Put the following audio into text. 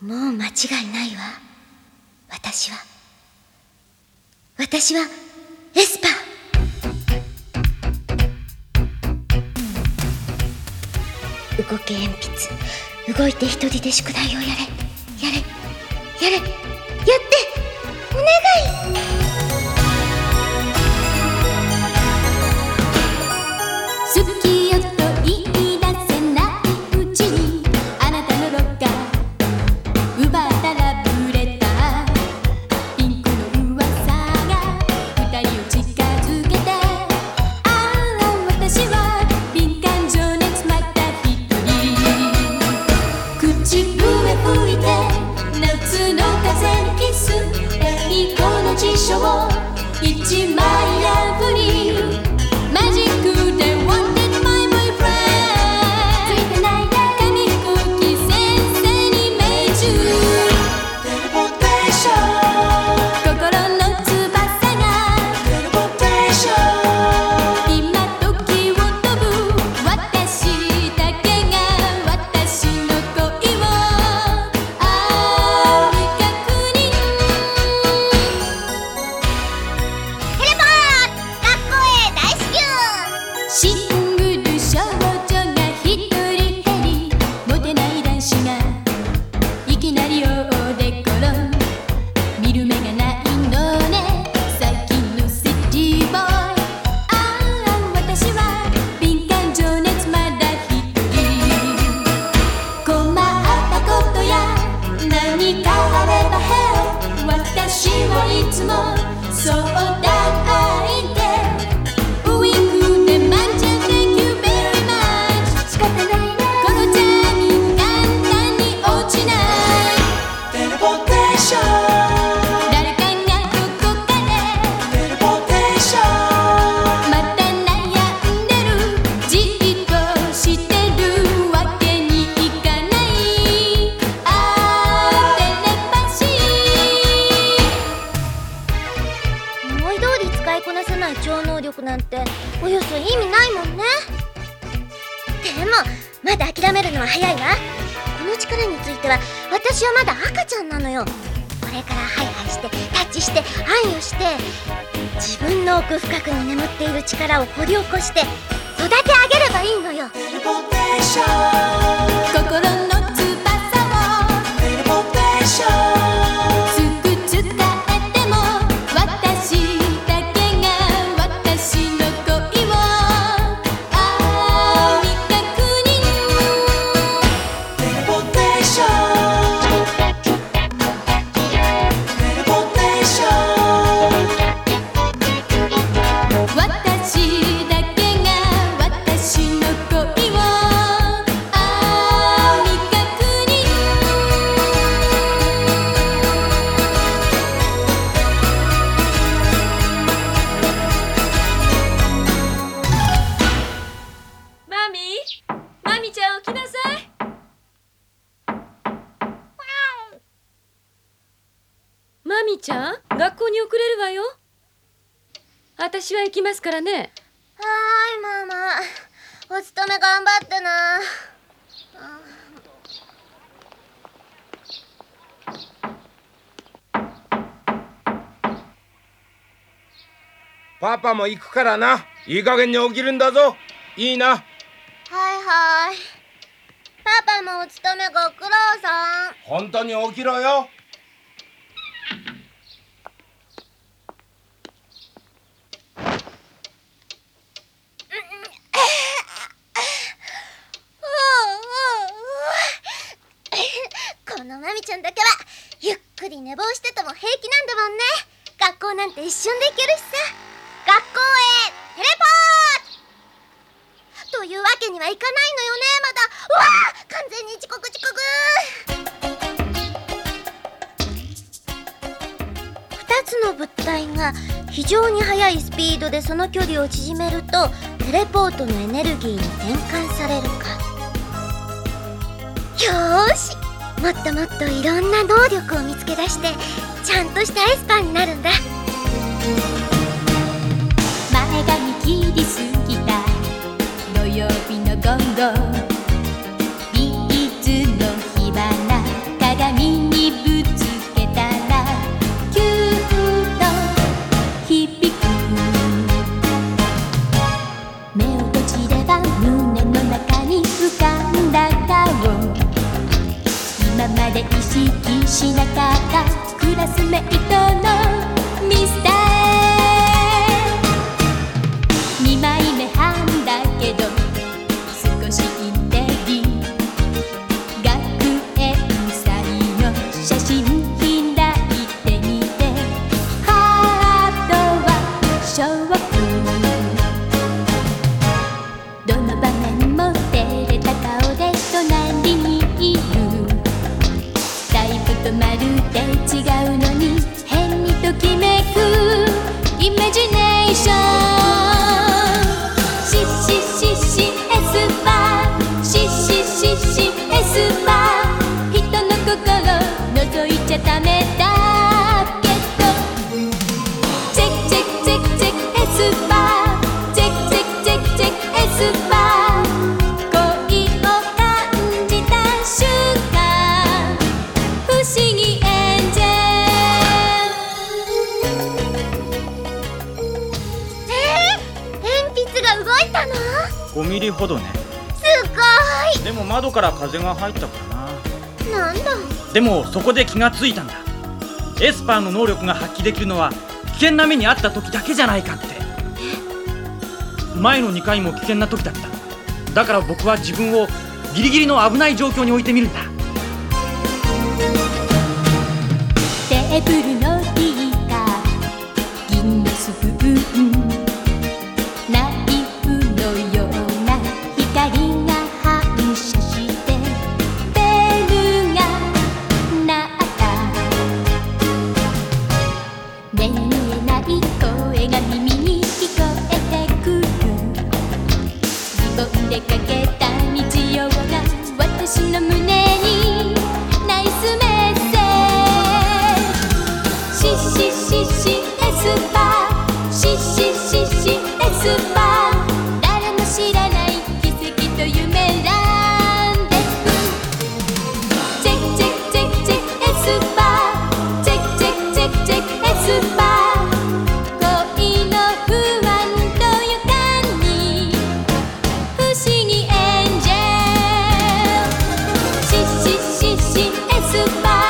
もう間違いないわ。私はエスパー。動け鉛筆、動いて一人で宿題をやれ、やってお願い。 好きよと言い出せないうちにあなたのロッカー奪ったらぶれたピンクの噂が二人を近づけて、ああ私は敏感情熱また一人、口笛吹いて夏の風にキス、英語の辞書を一枚破りマジックでwanted my boyfriend ついてない紙飛行機先生に命中テレポーテーション心の翼がテレポーテーション今時を飛ぶ私だけが私の恋をあ未確認テレポー学校へ大至急。 シングル少女が一人減りモテない男子がいきなりおでころ見る目がないのね最近のシティボーイ、ああ私は敏感情熱まだ一人、困ったことや何かあれば Help 私はいつも相談相手ウインクでマンチャ Thank you very much 仕方ないねこのジャミン簡単に落ちないテレポーテーション誰かがどこかでテレポーテーションまた悩んでるじっとしてるわけにいかないあーテレパシー思い通り使いこなせない超能力なんておよそ意味ないもんね。でもまだ諦めるのは早いわ。この力については私はまだ赤ちゃんなのよ。これからハイハイしてタッチして関与して自分の奥深くに眠っている力を掘り起こして育て上げればいいのよ。 テレポーテーション心の翼をテレポーテーションすぐ使えても私だけが私の恋をあ未確認テレポーテーションテレポーテーション私だけが私の恋をあ未確認マミちゃん起きなさい。マミちゃん学校に遅れるわよ。私は行きますからね。 はーいママ、お勤め頑張ってな。 パパも行くからな。いい加減に起きるんだぞ。いいな。 はいはい。パパもお勤めご苦労さん。 本当に起きろよ。 このマミちゃんだけはゆっくり寝坊してても平気なんだもんね。学校なんて一瞬で行けるしさ。学校へテレポートというわけにはいかないのよね。まだうわー完全に遅刻。2つの物体が非常に速いスピードでその距離を縮めるとテレポートのエネルギーに転換されるか。よーし、もっともっといろんな能力を見つけ出してちゃんとしたエスパーになるんだ。 前髪切りすぎた土曜日の午後ビーズの火花鏡今まで意識しなかったクラスメイトのミスター2枚目半だけど少しインテリ学園祭の写真開いてみてハートは勝負どの場面も照れた顔で隣にいるタイプとまるで違うのに変にときめくイマジネーションシシシシエスパーシシシシエスパー人の心覗いちゃダメだけどチェッチェッチェッチェッエスパーチェッチェッチェッチェッエスパー恋を感じた瞬間不思議エンジェ鉛筆が動いたの？ 5 ミリほどね。 すごい。 でも窓から風が入ったからな。 なんだ。 でもそこで気がついたんだ。エスパーの能力が発揮できるのは危険な目にあった時だけじゃないかって。前の2回も危険な時だった。だから僕は自分をギリギリの危ない状況に置いてみるんだ。 テーブルのヒーター銀のスプーンナイフのような光が反射してベルが鳴った目に見えない声が耳に聞こえてくるリボンでかけた日曜が私の胸にナイスメッセージシシシシエスパーシシシシエスパー誰も知らない奇跡と夢ランデブーチェッチェッチェッチェッエスパーチェッチェッチェッチェッエスパー恋の不安と予感に不思議エンジェルシシシシエスパー